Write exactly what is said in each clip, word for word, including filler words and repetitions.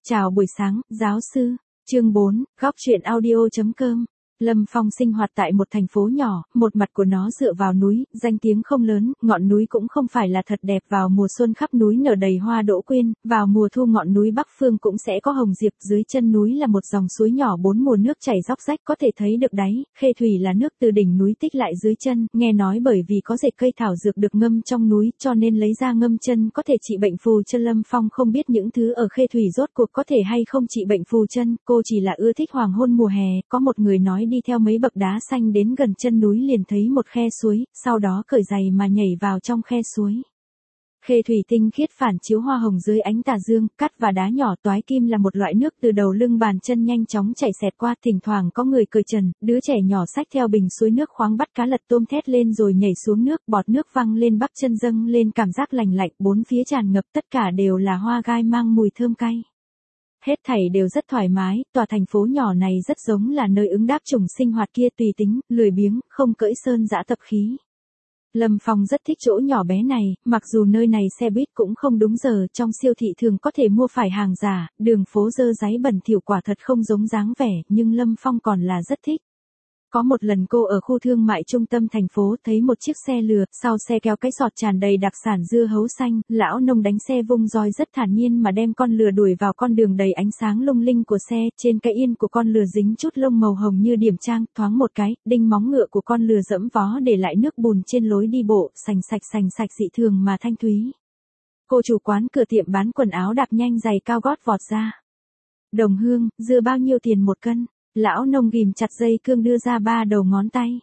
Chào buổi sáng, giáo sư. Chương bốn, góc truyện audio chấm com. Lâm Phong sinh hoạt tại một thành phố nhỏ, một mặt của nó dựa vào núi, danh tiếng không lớn, ngọn núi cũng không phải là thật đẹp, vào mùa xuân khắp núi nở đầy hoa đỗ quyên, vào mùa thu ngọn núi Bắc Phương cũng sẽ có hồng diệp, dưới chân núi là một dòng suối nhỏ bốn mùa nước chảy róc rách có thể thấy được đáy, khê thủy là nước từ đỉnh núi tích lại dưới chân, nghe nói bởi vì có dệt cây thảo dược được ngâm trong núi cho nên lấy ra ngâm chân có thể trị bệnh phù chân. Lâm Phong không biết những thứ ở khê thủy rốt cuộc có thể hay không trị bệnh phù chân, cô chỉ là ưa thích hoàng hôn mùa hè, có một người nói đi theo mấy bậc đá xanh đến gần chân núi liền thấy một khe suối, sau đó cởi giày mà nhảy vào trong khe suối. Khê thủy tinh khiết phản chiếu hoa hồng dưới ánh tà dương, cát và đá nhỏ toái kim là một loại nước từ đầu lưng bàn chân nhanh chóng chảy xẹt qua, thỉnh thoảng có người cởi trần, đứa trẻ nhỏ xách theo bình suối nước khoáng bắt cá lật tôm thét lên rồi nhảy xuống nước, bọt nước văng lên bắp chân dâng lên cảm giác lành lạnh, bốn phía tràn ngập tất cả đều là hoa gai mang mùi thơm cay. Hết thảy đều rất thoải mái, tòa thành phố nhỏ này rất giống là nơi ứng đáp chủng sinh hoạt kia, tùy tính, lười biếng, không cưỡi sơn dã tập khí. Lâm Phong rất thích chỗ nhỏ bé này, mặc dù nơi này xe buýt cũng không đúng giờ, trong siêu thị thường có thể mua phải hàng giả, đường phố dơ dáy bẩn thỉu quả thật không giống dáng vẻ, nhưng Lâm Phong còn là rất thích. Có một lần cô ở khu thương mại trung tâm thành phố thấy một chiếc xe lừa, sau xe kéo cái sọt tràn đầy đặc sản dưa hấu xanh, lão nông đánh xe vung roi rất thản nhiên mà đem con lừa đuổi vào con đường đầy ánh sáng lung linh của xe, trên cái yên của con lừa dính chút lông màu hồng như điểm trang, thoáng một cái, đinh móng ngựa của con lừa dẫm vó để lại nước bùn trên lối đi bộ, sành sạch sành sạch dị thường mà thanh thúy. Cô chủ quán cửa tiệm bán quần áo đạp nhanh giày cao gót vọt ra. Đồng hương, dưa bao nhiêu tiền một cân? Lão nông ghìm chặt dây cương đưa ra ba đầu ngón tay.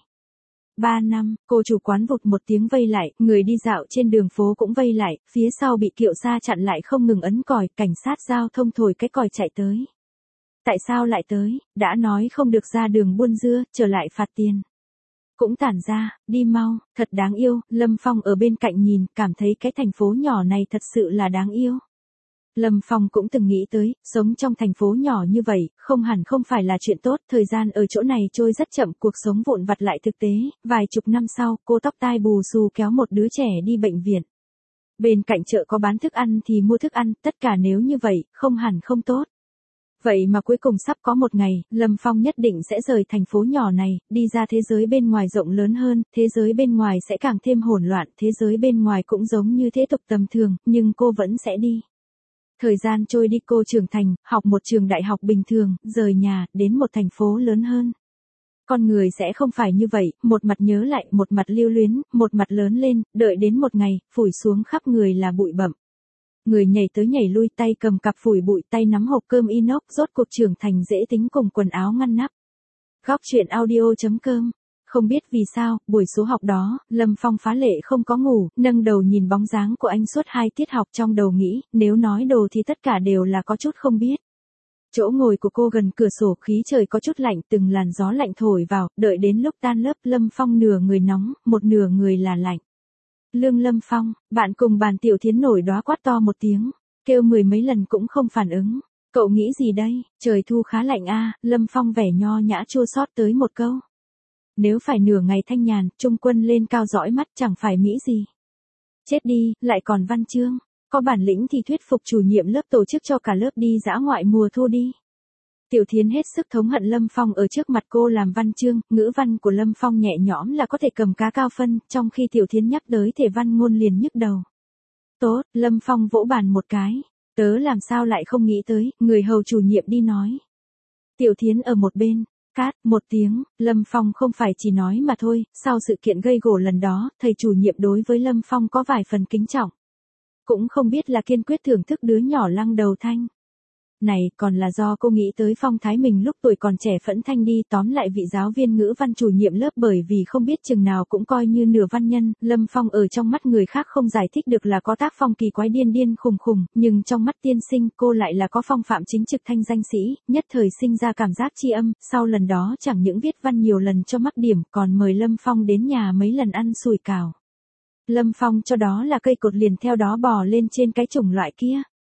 Ba năm, cô chủ quán vụt một tiếng vây lại, người đi dạo trên đường phố cũng vây lại, phía sau bị kiệu xa chặn lại không ngừng ấn còi, cảnh sát giao thông thổi cái còi chạy tới. Tại sao lại tới, đã nói không được ra đường buôn dưa, trở lại phạt tiền. Cũng tản ra, đi mau, thật đáng yêu, Lâm Phong ở bên cạnh nhìn, cảm thấy cái thành phố nhỏ này thật sự là đáng yêu. Lâm Phong cũng từng nghĩ tới, sống trong thành phố nhỏ như vậy, không hẳn không phải là chuyện tốt, thời gian ở chỗ này trôi rất chậm, cuộc sống vụn vặt lại thực tế, vài chục năm sau, cô tóc tai bù xù kéo một đứa trẻ đi bệnh viện. Bên cạnh chợ có bán thức ăn thì mua thức ăn, tất cả nếu như vậy, không hẳn không tốt. Vậy mà cuối cùng sắp có một ngày, Lâm Phong nhất định sẽ rời thành phố nhỏ này, đi ra thế giới bên ngoài rộng lớn hơn, thế giới bên ngoài sẽ càng thêm hỗn loạn, thế giới bên ngoài cũng giống như thế tục tầm thường, nhưng cô vẫn sẽ đi. Thời gian trôi đi, cô trưởng thành, học một trường đại học bình thường, rời nhà, đến một thành phố lớn hơn. Con người sẽ không phải như vậy, một mặt nhớ lại, một mặt lưu luyến, một mặt lớn lên, đợi đến một ngày, phủi xuống khắp người là bụi bặm. Người nhảy tới nhảy lui, tay cầm cặp phủi bụi, tay nắm hộp cơm inox, rốt cuộc trưởng thành dễ tính cùng quần áo ngăn nắp. Góc truyện audio chấm com. Không biết vì sao, buổi số học đó, Lâm Phong phá lệ không có ngủ, nâng đầu nhìn bóng dáng của anh suốt hai tiết học, trong đầu nghĩ, nếu nói đồ thì tất cả đều là có chút không biết. Chỗ ngồi của cô gần cửa sổ, khí trời có chút lạnh, từng làn gió lạnh thổi vào, đợi đến lúc tan lớp, Lâm Phong nửa người nóng, một nửa người là lạnh. Lương Lâm Phong, bạn cùng bàn Tiểu Thiến nổi đóa quát to một tiếng, kêu mười mấy lần cũng không phản ứng. Cậu nghĩ gì đây, trời thu khá lạnh a, Lâm Phong vẻ nho nhã chua xót tới một câu. Nếu phải nửa ngày thanh nhàn, Trung Quân lên cao dõi mắt, chẳng phải mỹ gì. Chết đi, lại còn văn chương, có bản lĩnh thì thuyết phục chủ nhiệm lớp tổ chức cho cả lớp đi dã ngoại mùa thu đi. Tiểu Thiến hết sức thống hận Lâm Phong ở trước mặt cô làm văn chương, ngữ văn của Lâm Phong nhẹ nhõm là có thể cầm cá cao phân, trong khi Tiểu Thiến nhắc tới thể văn ngôn liền nhức đầu. Tốt, Lâm Phong vỗ bàn một cái, tớ làm sao lại không nghĩ tới, người hầu chủ nhiệm đi nói. Tiểu Thiến ở một bên. Cát, một tiếng, Lâm Phong không phải chỉ nói mà thôi, sau sự kiện gây gổ lần đó, thầy chủ nhiệm đối với Lâm Phong có vài phần kính trọng. Cũng không biết là kiên quyết thưởng thức đứa nhỏ lăng đầu thanh này, còn là do cô nghĩ tới phong thái mình lúc tuổi còn trẻ phẫn thanh đi, tóm lại vị giáo viên ngữ văn chủ nhiệm lớp bởi vì không biết chừng nào cũng coi như nửa văn nhân, Lâm Phong ở trong mắt người khác không giải thích được là có tác phong kỳ quái điên điên khùng khùng, nhưng trong mắt tiên sinh cô lại là có phong phạm chính trực thanh danh sĩ, nhất thời sinh ra cảm giác tri âm, sau lần đó chẳng những viết văn nhiều lần cho mắc điểm, còn mời Lâm Phong đến nhà mấy lần ăn sủi cảo. Lâm Phong cho đó là cây cột liền theo đó bò lên trên cái chủng loại kia.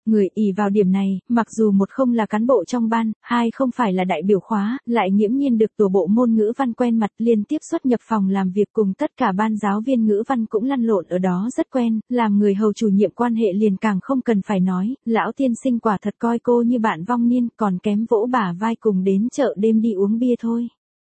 Người ỷ vào điểm này, mặc dù một không là cán bộ trong ban, hai không phải là đại biểu khóa, lại nghiễm nhiên được tổ bộ môn ngữ văn quen mặt liên tiếp xuất nhập phòng làm việc cùng tất cả ban giáo viên ngữ văn cũng lăn lộn ở đó rất quen, làm người hầu chủ nhiệm quan hệ liền càng không cần phải nói, lão tiên sinh quả thật coi cô như bạn vong niên, còn kém vỗ bả vai cùng đến chợ đêm đi uống bia thôi.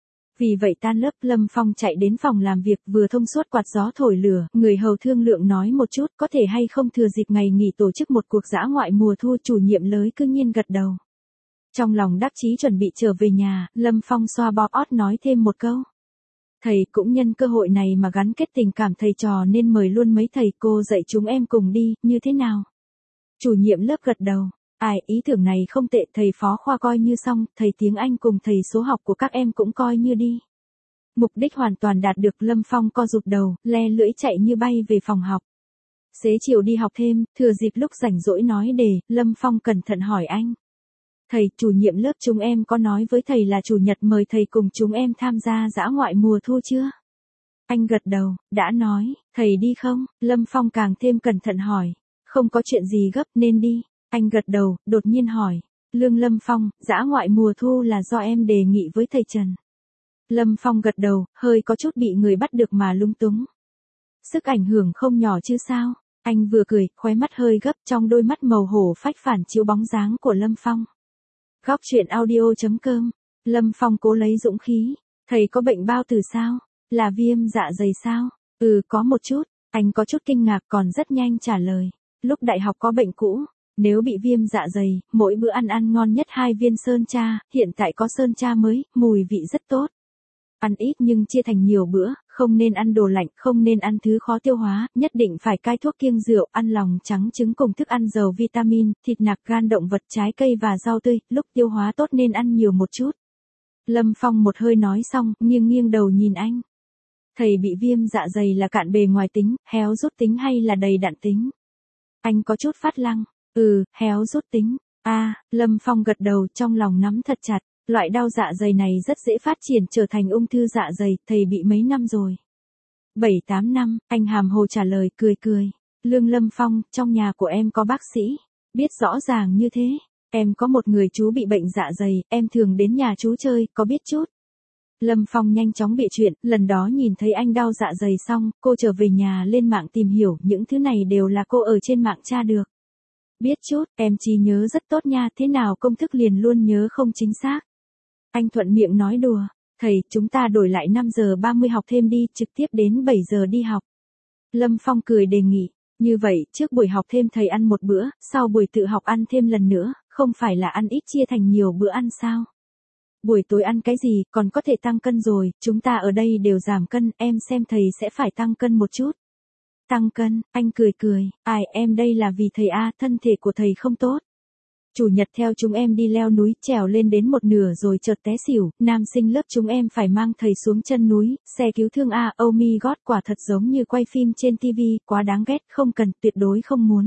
Vì vậy tan lớp Lâm Phong chạy đến phòng làm việc vừa thông suốt quạt gió thổi lửa, người hầu thương lượng nói một chút có thể hay không thừa dịp ngày nghỉ tổ chức một cuộc dã ngoại mùa thu, chủ nhiệm lới cứ nhiên gật đầu. Trong lòng đắc chí chuẩn bị trở về nhà, Lâm Phong xoa bóp ót nói thêm một câu. Thầy cũng nhân cơ hội này mà gắn kết tình cảm thầy trò nên mời luôn mấy thầy cô dạy chúng em cùng đi, như thế nào? Chủ nhiệm lớp gật đầu. Ai, ý tưởng này không tệ, thầy phó khoa coi như xong, thầy tiếng Anh cùng thầy số học của các em cũng coi như đi. Mục đích hoàn toàn đạt được, Lâm Phong co rụt đầu, le lưỡi chạy như bay về phòng học. Xế chiều đi học thêm, thừa dịp lúc rảnh rỗi nói đề, Lâm Phong cẩn thận hỏi anh. Thầy, chủ nhiệm lớp chúng em có nói với thầy là chủ nhật mời thầy cùng chúng em tham gia dã ngoại mùa thu chưa? Anh gật đầu, đã nói, thầy đi không? Lâm Phong càng thêm cẩn thận hỏi. Không có chuyện gì gấp nên đi. Anh gật đầu, đột nhiên hỏi. Lương Lâm Phong, dã ngoại mùa thu là do em đề nghị với thầy Trần. Lâm Phong gật đầu, hơi có chút bị người bắt được mà lung túng. Sức ảnh hưởng không nhỏ chứ sao? Anh vừa cười, khóe mắt hơi gấp, trong đôi mắt màu hổ phách phản chiếu bóng dáng của Lâm Phong. Góc truyện audio chấm com. Lâm Phong cố lấy dũng khí. Thầy có bệnh bao tử sao? Là viêm dạ dày sao? Ừ, có một chút. Anh có chút kinh ngạc còn rất nhanh trả lời. Lúc đại học có bệnh cũ. Nếu bị viêm dạ dày, mỗi bữa ăn ăn ngon nhất hai viên sơn tra, hiện tại có sơn tra mới, mùi vị rất tốt. Ăn ít nhưng chia thành nhiều bữa, không nên ăn đồ lạnh, không nên ăn thứ khó tiêu hóa, nhất định phải cai thuốc kiêng rượu, ăn lòng trắng trứng cùng thức ăn giàu vitamin, thịt nạc, gan động vật, trái cây và rau tươi, lúc tiêu hóa tốt nên ăn nhiều một chút. Lâm Phong một hơi nói xong, nghiêng nghiêng đầu nhìn anh. Thầy bị viêm dạ dày là cạn bề ngoài tính, héo rút tính hay là đầy đặn tính? Anh có chút phát lăng. Ừ, héo rút tính. A, à, Lâm Phong gật đầu, trong lòng nắm thật chặt. Loại đau dạ dày này rất dễ phát triển trở thành ung thư dạ dày, thầy bị mấy năm rồi? bảy tám năm, anh hàm hồ trả lời, cười cười. Lương Lâm Phong, trong nhà của em có bác sĩ. Biết rõ ràng như thế. Em có một người chú bị bệnh dạ dày, em thường đến nhà chú chơi, có biết chút. Lâm Phong nhanh chóng bịa chuyện, lần đó nhìn thấy anh đau dạ dày xong, cô trở về nhà lên mạng tìm hiểu, những thứ này đều là cô ở trên mạng tra được. Biết chút, em trí nhớ rất tốt nha, thế nào công thức liền luôn nhớ không chính xác. Anh thuận miệng nói đùa, thầy, chúng ta đổi lại năm giờ ba mươi học thêm đi, trực tiếp đến bảy giờ đi học. Lâm Phong cười đề nghị, như vậy, trước buổi học thêm thầy ăn một bữa, sau buổi tự học ăn thêm lần nữa, không phải là ăn ít chia thành nhiều bữa ăn sao? Buổi tối ăn cái gì, còn có thể tăng cân rồi, chúng ta ở đây đều giảm cân, em xem thầy sẽ phải tăng cân một chút. Tăng cân, anh cười cười, ai em đây là vì thầy A, thân thể của thầy không tốt. Chủ nhật theo chúng em đi leo núi, trèo lên đến một nửa rồi chợt té xỉu, nam sinh lớp chúng em phải mang thầy xuống chân núi, xe cứu thương A, oh my god, quả thật giống như quay phim trên ti vi, quá đáng ghét, không cần, tuyệt đối không muốn.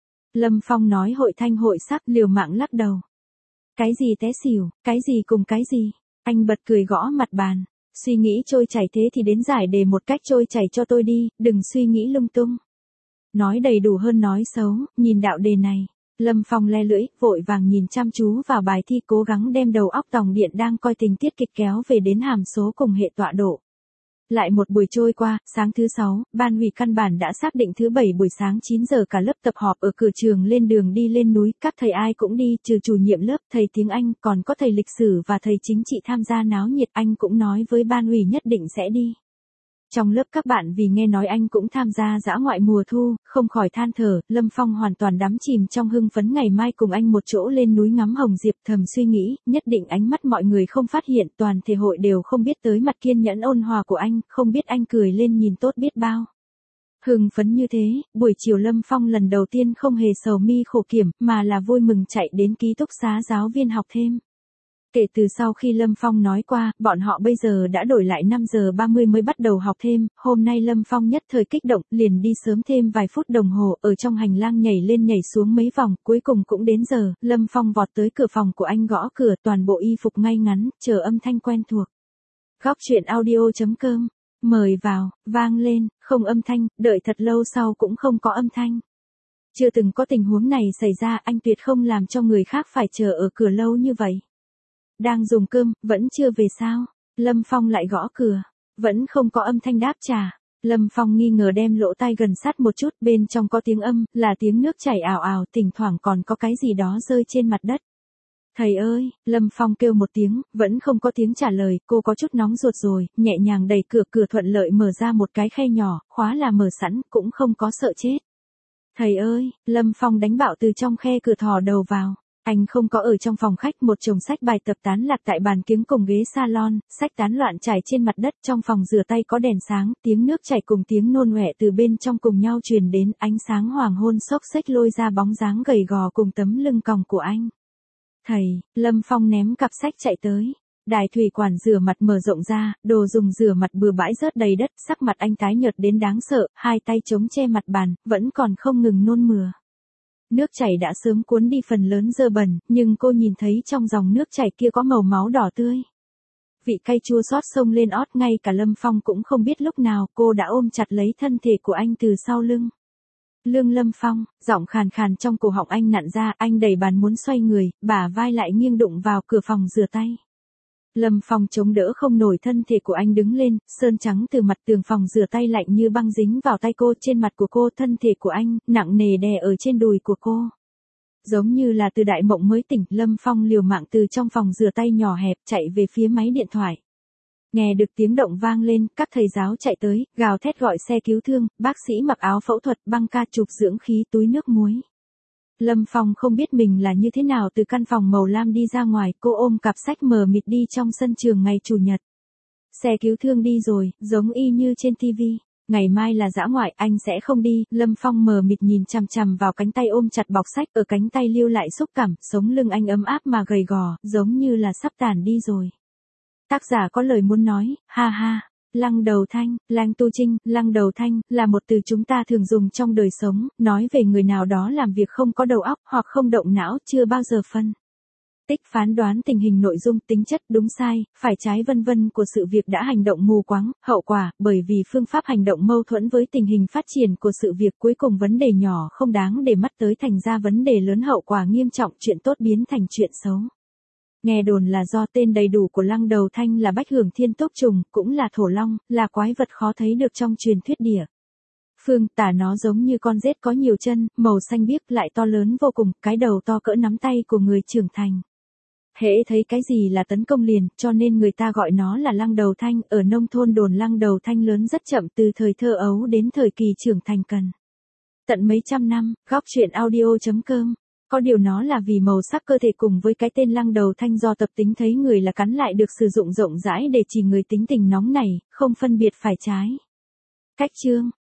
Lâm Phong nói hội thanh hội sắc, liều mạng lắc đầu. Cái gì té xỉu, cái gì cùng cái gì? Anh bật cười gõ mặt bàn. Suy nghĩ trôi chảy thế thì đến giải đề một cách trôi chảy cho tôi đi, đừng suy nghĩ lung tung. Nói đầy đủ hơn nói xấu, nhìn đạo đề này. Lâm Phong le lưỡi, vội vàng nhìn chăm chú vào bài thi, cố gắng đem đầu óc tòng điện đang coi tình tiết kịch kéo về đến hàm số cùng hệ tọa độ. Lại một buổi trôi qua, sáng thứ sáu, ban ủy căn bản đã xác định thứ bảy buổi sáng chín giờ cả lớp tập họp ở cửa trường lên đường đi lên núi, các thầy ai cũng đi, trừ chủ nhiệm lớp, thầy tiếng Anh, còn có thầy lịch sử và thầy chính trị tham gia náo nhiệt, anh cũng nói với ban ủy nhất định sẽ đi. Trong lớp các bạn vì nghe nói anh cũng tham gia dã ngoại mùa thu, không khỏi than thở, Lâm Phong hoàn toàn đắm chìm trong hưng phấn ngày mai cùng anh một chỗ lên núi ngắm hồng diệp, thầm suy nghĩ, nhất định ánh mắt mọi người không phát hiện, toàn thể hội đều không biết tới mặt kiên nhẫn ôn hòa của anh, không biết anh cười lên nhìn tốt biết bao. Hưng phấn như thế, buổi chiều Lâm Phong lần đầu tiên không hề sầu mi khổ kiểm, mà là vui mừng chạy đến ký túc xá giáo viên học thêm. Kể từ sau khi Lâm Phong nói qua, bọn họ bây giờ đã đổi lại năm giờ ba mươi mới bắt đầu học thêm, hôm nay Lâm Phong nhất thời kích động, liền đi sớm thêm vài phút đồng hồ, ở trong hành lang nhảy lên nhảy xuống mấy vòng, cuối cùng cũng đến giờ, Lâm Phong vọt tới cửa phòng của anh gõ cửa, toàn bộ y phục ngay ngắn, chờ âm thanh quen thuộc. Góc truyện audio chấm com, mời vào, vang lên, không âm thanh, đợi thật lâu sau cũng không có âm thanh. Chưa từng có tình huống này xảy ra, anh tuyệt không làm cho người khác phải chờ ở cửa lâu như vậy. Đang dùng cơm, vẫn chưa về sao? Lâm Phong lại gõ cửa. Vẫn không có âm thanh đáp trả. Lâm Phong nghi ngờ đem lỗ tai gần sát một chút, bên trong có tiếng âm, là tiếng nước chảy ào ào, thỉnh thoảng còn có cái gì đó rơi trên mặt đất. Thầy ơi, Lâm Phong kêu một tiếng, vẫn không có tiếng trả lời, cô có chút nóng ruột rồi, nhẹ nhàng đẩy cửa, cửa thuận lợi mở ra một cái khe nhỏ, khóa là mở sẵn, cũng không có sợ chết. Thầy ơi, Lâm Phong đánh bạo từ trong khe cửa thò đầu vào. Anh không có ở trong phòng khách, một chồng sách bài tập tán lạc tại bàn kiếng cùng ghế salon, sách tán loạn trải trên mặt đất, trong phòng rửa tay có đèn sáng, tiếng nước chảy cùng tiếng nôn ọe từ bên trong cùng nhau truyền đến, ánh sáng hoàng hôn xốc xếch lôi ra bóng dáng gầy gò cùng tấm lưng còng của anh. Thầy, Lâm Phong ném cặp sách chạy tới. Đài thủy quản rửa mặt mở rộng ra, đồ dùng rửa mặt bừa bãi rớt đầy đất, sắc mặt anh tái nhợt đến đáng sợ, hai tay chống che mặt bàn, vẫn còn không ngừng nôn mửa. Nước chảy đã sớm cuốn đi phần lớn dơ bẩn, nhưng cô nhìn thấy trong dòng nước chảy kia có màu máu đỏ tươi. Vị cay chua xót xông lên ót, ngay cả Lâm Phong cũng không biết lúc nào cô đã ôm chặt lấy thân thể của anh từ sau lưng. Lương Lâm Phong, giọng khàn khàn trong cổ họng anh nặn ra, anh đẩy bàn muốn xoay người, bả vai lại nghiêng đụng vào cửa phòng rửa tay. Lâm Phong chống đỡ không nổi thân thể của anh đứng lên, sơn trắng từ mặt tường phòng rửa tay lạnh như băng dính vào tay cô, trên mặt của cô, thân thể của anh, nặng nề đè ở trên đùi của cô. Giống như là từ đại mộng mới tỉnh, Lâm Phong liều mạng từ trong phòng rửa tay nhỏ hẹp chạy về phía máy điện thoại. Nghe được tiếng động vang lên, các thầy giáo chạy tới, gào thét gọi xe cứu thương, bác sĩ mặc áo phẫu thuật, băng ca chụp dưỡng khí, túi nước muối. Lâm Phong không biết mình là như thế nào từ căn phòng màu lam đi ra ngoài, cô ôm cặp sách mờ mịt đi trong sân trường ngày Chủ nhật. Xe cứu thương đi rồi, giống y như trên ti vi. Ngày mai là dã ngoại, anh sẽ không đi. Lâm Phong mờ mịt nhìn chằm chằm vào cánh tay ôm chặt bọc sách, ở cánh tay lưu lại xúc cảm, sống lưng anh ấm áp mà gầy gò, giống như là sắp tàn đi rồi. Tác giả có lời muốn nói, ha ha. Lăng đầu thanh, Lang Tu Trinh, lăng đầu thanh, là một từ chúng ta thường dùng trong đời sống, nói về người nào đó làm việc không có đầu óc, hoặc không động não, chưa bao giờ phân tích phán đoán tình hình, nội dung, tính chất, đúng sai, phải trái vân vân của sự việc, đã hành động mù quáng, hậu quả, bởi vì phương pháp hành động mâu thuẫn với tình hình phát triển của sự việc, cuối cùng vấn đề nhỏ không đáng để mắt tới thành ra vấn đề lớn, hậu quả nghiêm trọng, chuyện tốt biến thành chuyện xấu. Nghe đồn là do tên đầy đủ của lăng đầu thanh là Bách Hưởng Thiên Túc Trùng, cũng là thổ long, là quái vật khó thấy được trong truyền thuyết địa phương, tả nó giống như con rết có nhiều chân, màu xanh biếc, lại to lớn vô cùng, cái đầu to cỡ nắm tay của người trưởng thành. Hễ thấy cái gì là tấn công liền, cho nên người ta gọi nó là lăng đầu thanh. Ở nông thôn đồn lăng đầu thanh lớn rất chậm, từ thời thơ ấu đến thời kỳ trưởng thành cần tận mấy trăm năm. Góc truyện audio chấm com. Có điều nó là vì màu sắc cơ thể cùng với cái tên lăng đầu thanh do tập tính thấy người là cắn lại được sử dụng rộng rãi để chỉ người tính tình nóng này, không phân biệt phải trái. Cách chương